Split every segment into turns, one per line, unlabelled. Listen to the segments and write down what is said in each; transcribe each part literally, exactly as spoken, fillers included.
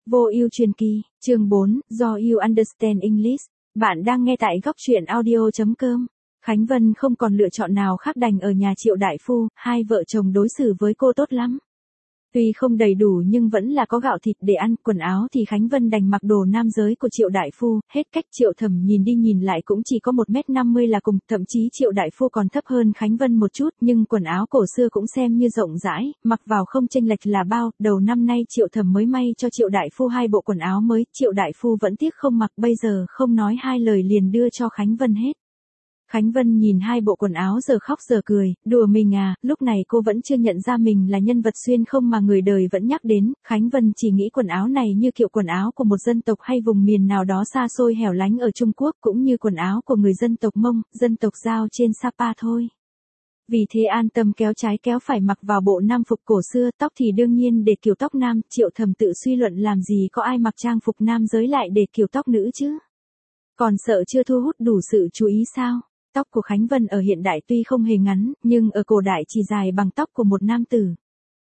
Vô ưu truyền kỳ, chương bốn, do you understand English. Bạn đang nghe tại góc truyện audio chấm com. Khánh Vân không còn lựa chọn nào khác đành ở nhà Triệu đại phu, hai vợ chồng đối xử với cô tốt lắm. Tuy không đầy đủ nhưng vẫn là có gạo thịt để ăn, quần áo thì Khánh Vân đành mặc đồ nam giới của Triệu đại phu, hết cách. Triệu Thẩm nhìn đi nhìn lại cũng chỉ có một mét năm mươi là cùng, thậm chí Triệu đại phu còn thấp hơn Khánh Vân một chút, nhưng quần áo cổ xưa cũng xem như rộng rãi, mặc vào không chênh lệch là bao. Đầu năm nay Triệu Thẩm mới may cho Triệu đại phu hai bộ quần áo mới, Triệu đại phu vẫn tiếc không mặc, bây giờ không nói hai lời liền đưa cho Khánh Vân hết. Khánh Vân nhìn hai bộ quần áo giờ khóc giờ cười, đùa mình à, lúc này cô vẫn chưa nhận ra mình là nhân vật xuyên không mà người đời vẫn nhắc đến. Khánh Vân chỉ nghĩ quần áo này như kiểu quần áo của một dân tộc hay vùng miền nào đó xa xôi hẻo lánh ở Trung Quốc, cũng như quần áo của người dân tộc Mông, dân tộc Dao trên Sapa thôi. Vì thế an tâm kéo trái kéo phải mặc vào bộ nam phục cổ xưa, tóc thì đương nhiên để kiểu tóc nam. Triệu Thẩm tự suy luận làm gì có ai mặc trang phục nam giới lại để kiểu tóc nữ chứ? Còn sợ chưa thu hút đủ sự chú ý sao? Tóc của Khánh Vân ở hiện đại tuy không hề ngắn, nhưng ở cổ đại chỉ dài bằng tóc của một nam tử.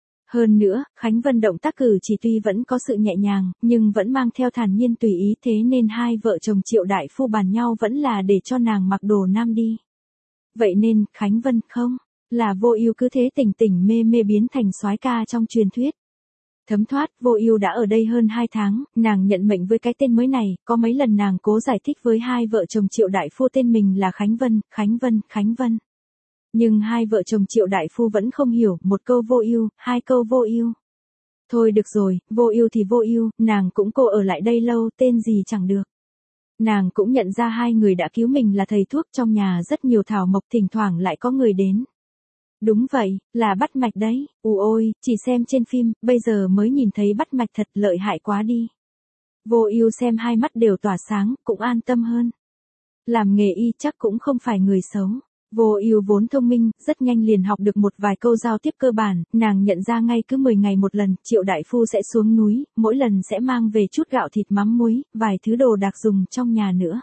Hơn nữa, Khánh Vân động tác cử chỉ tuy vẫn có sự nhẹ nhàng, nhưng vẫn mang theo thản nhiên tùy ý, thế nên hai vợ chồng Triệu đại phu bàn nhau vẫn là để cho nàng mặc đồ nam đi. Vậy nên, Khánh Vân không, là Vô Ưu cứ thế tỉnh tỉnh mê mê biến thành soái ca trong truyền thuyết. Thấm thoát, Vô Ưu đã ở đây hơn hai tháng, nàng nhận mệnh với cái tên mới này, có mấy lần nàng cố giải thích với hai vợ chồng Triệu đại phu tên mình là Khánh Vân, Khánh Vân, Khánh Vân. Nhưng hai vợ chồng Triệu đại phu vẫn không hiểu, một câu Vô Ưu, hai câu Vô Ưu. Thôi được rồi, Vô Ưu thì Vô Ưu, nàng cũng cô ở lại đây lâu, tên gì chẳng được. Nàng cũng nhận ra hai người đã cứu mình là thầy thuốc, trong nhà rất nhiều thảo mộc, thỉnh thoảng lại có người đến. Đúng vậy, là bắt mạch đấy. Ù ôi, chỉ xem trên phim, bây giờ mới nhìn thấy bắt mạch thật lợi hại quá đi. Vô Ưu xem hai mắt đều tỏa sáng, cũng an tâm hơn. Làm nghề y chắc cũng không phải người xấu. Vô Ưu vốn thông minh, rất nhanh liền học được một vài câu giao tiếp cơ bản, nàng nhận ra ngay cứ mười ngày một lần, Triệu đại phu sẽ xuống núi, mỗi lần sẽ mang về chút gạo thịt mắm muối, vài thứ đồ đạc dùng trong nhà nữa.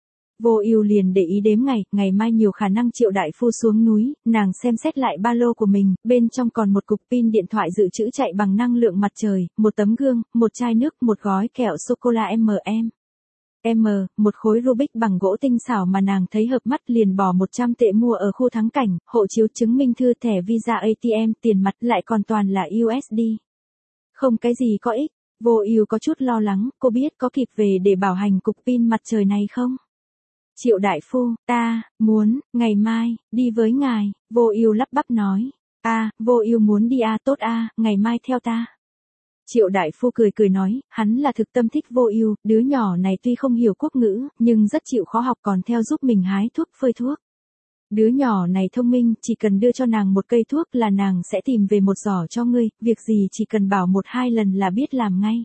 Vô Ưu liền để ý đếm ngày, ngày mai nhiều khả năng Triệu đại phu xuống núi, nàng xem xét lại ba lô của mình, bên trong còn một cục pin điện thoại dự trữ chạy bằng năng lượng mặt trời, một tấm gương, một chai nước, một gói kẹo sô cô la em and em. M, một khối Rubik bằng gỗ tinh xảo mà nàng thấy hợp mắt liền bỏ một trăm tệ mua ở khu thắng cảnh, hộ chiếu chứng minh thư, thẻ Visa a tê em, tiền mặt lại còn toàn là u ét đê. Không cái gì có ích. Vô Ưu có chút lo lắng, cô biết có kịp về để bảo hành cục pin mặt trời này không? Triệu đại phu, ta, muốn, ngày mai, đi với ngài. Vô Ưu lắp bắp nói. A, Vô Ưu muốn đi a, tốt a, ngày mai theo ta. Triệu đại phu cười cười nói, hắn là thực tâm thích Vô Ưu, đứa nhỏ này tuy không hiểu quốc ngữ, nhưng rất chịu khó học, còn theo giúp mình hái thuốc phơi thuốc. Đứa nhỏ này thông minh, chỉ cần đưa cho nàng một cây thuốc là nàng sẽ tìm về một giỏ cho ngươi, việc gì chỉ cần bảo một hai lần là biết làm ngay.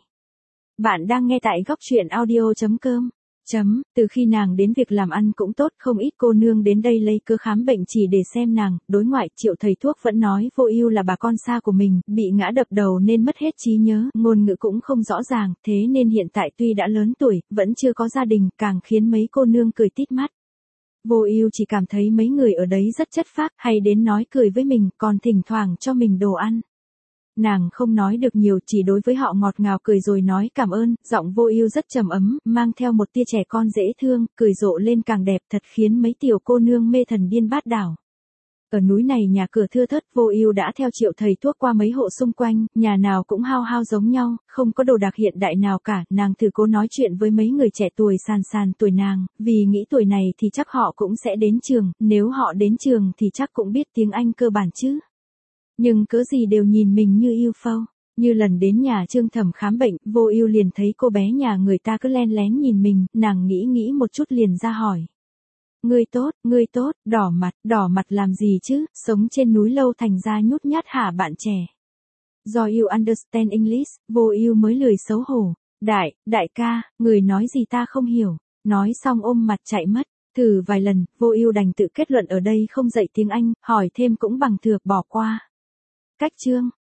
Bạn đang nghe tại góc truyện audio chấm com. Chấm, từ khi nàng đến việc làm ăn cũng tốt, không ít cô nương đến đây lấy cớ khám bệnh chỉ để xem nàng. Đối ngoại, Triệu thầy thuốc vẫn nói Vô Ưu là bà con xa của mình, bị ngã đập đầu nên mất hết trí nhớ, ngôn ngữ cũng không rõ ràng, thế nên hiện tại tuy đã lớn tuổi, vẫn chưa có gia đình, càng khiến mấy cô nương cười tít mắt. Vô Ưu chỉ cảm thấy mấy người ở đấy rất chất phác, hay đến nói cười với mình, còn thỉnh thoảng cho mình đồ ăn. Nàng không nói được nhiều, chỉ đối với họ ngọt ngào cười rồi nói cảm ơn, giọng Vô Ưu rất trầm ấm, mang theo một tia trẻ con dễ thương, cười rộ lên càng đẹp, thật khiến mấy tiểu cô nương mê thần điên bát đảo. Ở núi này nhà cửa thưa thớt, Vô Ưu đã theo Triệu thầy thuốc qua mấy hộ xung quanh, nhà nào cũng hao hao giống nhau, không có đồ đạc hiện đại nào cả. Nàng thử cố nói chuyện với mấy người trẻ tuổi sàn sàn tuổi nàng, vì nghĩ tuổi này thì chắc họ cũng sẽ đến trường, nếu họ đến trường thì chắc cũng biết tiếng Anh cơ bản chứ. Nhưng cớ gì đều nhìn mình như yêu phâu. Như lần đến nhà Trương Thẩm khám bệnh, Vô Ưu liền thấy cô bé nhà người ta cứ len lén nhìn mình, nàng nghĩ nghĩ một chút liền ra hỏi. Ngươi tốt, ngươi tốt, đỏ mặt, đỏ mặt làm gì chứ, sống trên núi lâu thành ra nhút nhát hả bạn trẻ. Do you understand English, Vô Ưu mới lười xấu hổ. Đại, đại ca, người nói gì ta không hiểu. Nói xong ôm mặt chạy mất. Thử vài lần, Vô Ưu đành tự kết luận ở đây không dạy tiếng Anh, hỏi thêm cũng bằng thừa, bỏ qua. Cách chương,